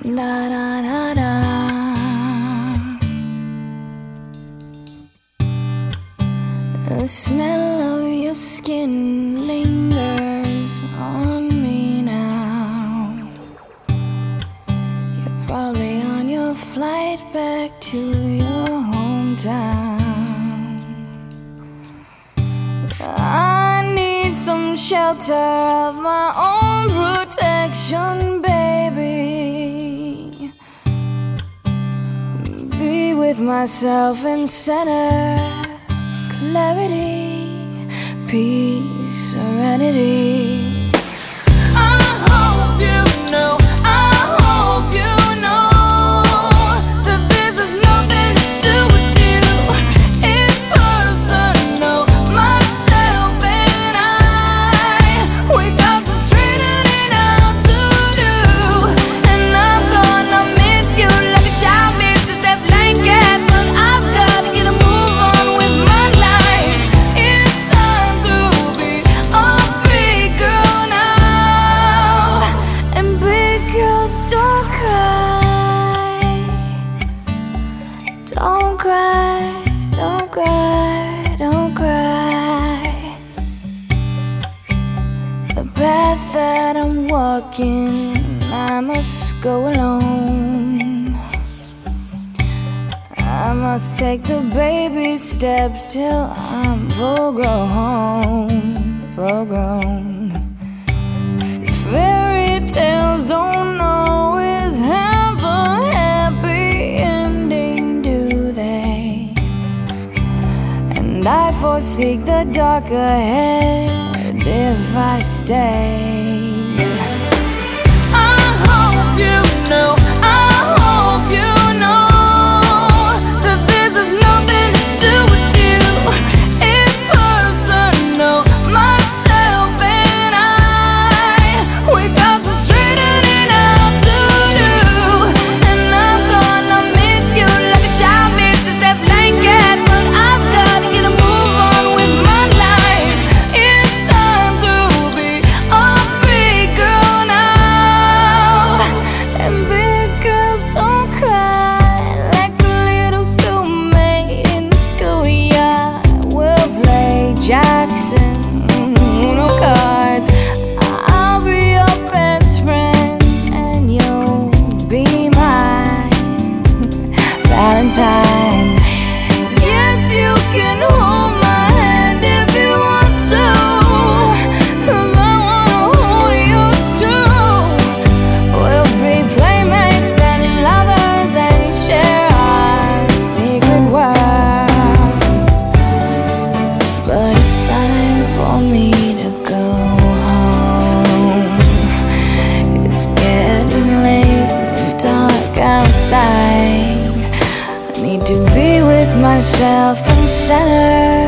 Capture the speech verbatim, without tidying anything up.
Da da da da. The smell of your skin lingers on me now. You're probably on your flight back to your hometown. I need some shelter of my own protection, baby. Be with myself in center, clarity, peace, serenity. Don't cry, don't cry, don't cry. The path that I'm walking, I must go alone. I must take the baby steps till I'm full grown, full grown. Fairy tales don't always have a happy ending, do they? And I forsake the dark ahead if I stay. I hope you know, I hope you know that this has nothing to do with you. It's personal, myself and I. We got some straightening out to do, and I'm gonna miss you like a child misses that blanket. But I've gotta get a move on with my life. It's time to be a big girl now. And big girls don't cry, like a little schoolmate in the schoolyard. We'll play Jackson, Uno cards. I'll be your best friend, and you'll be my Valentine. Yes, you can hold my hand if you want to, 'cause I wanna hold yours too. We'll be playmates and lovers and share our secret worlds. But it's time for me to go home. It's getting late and dark outside. I need to be with myself in center.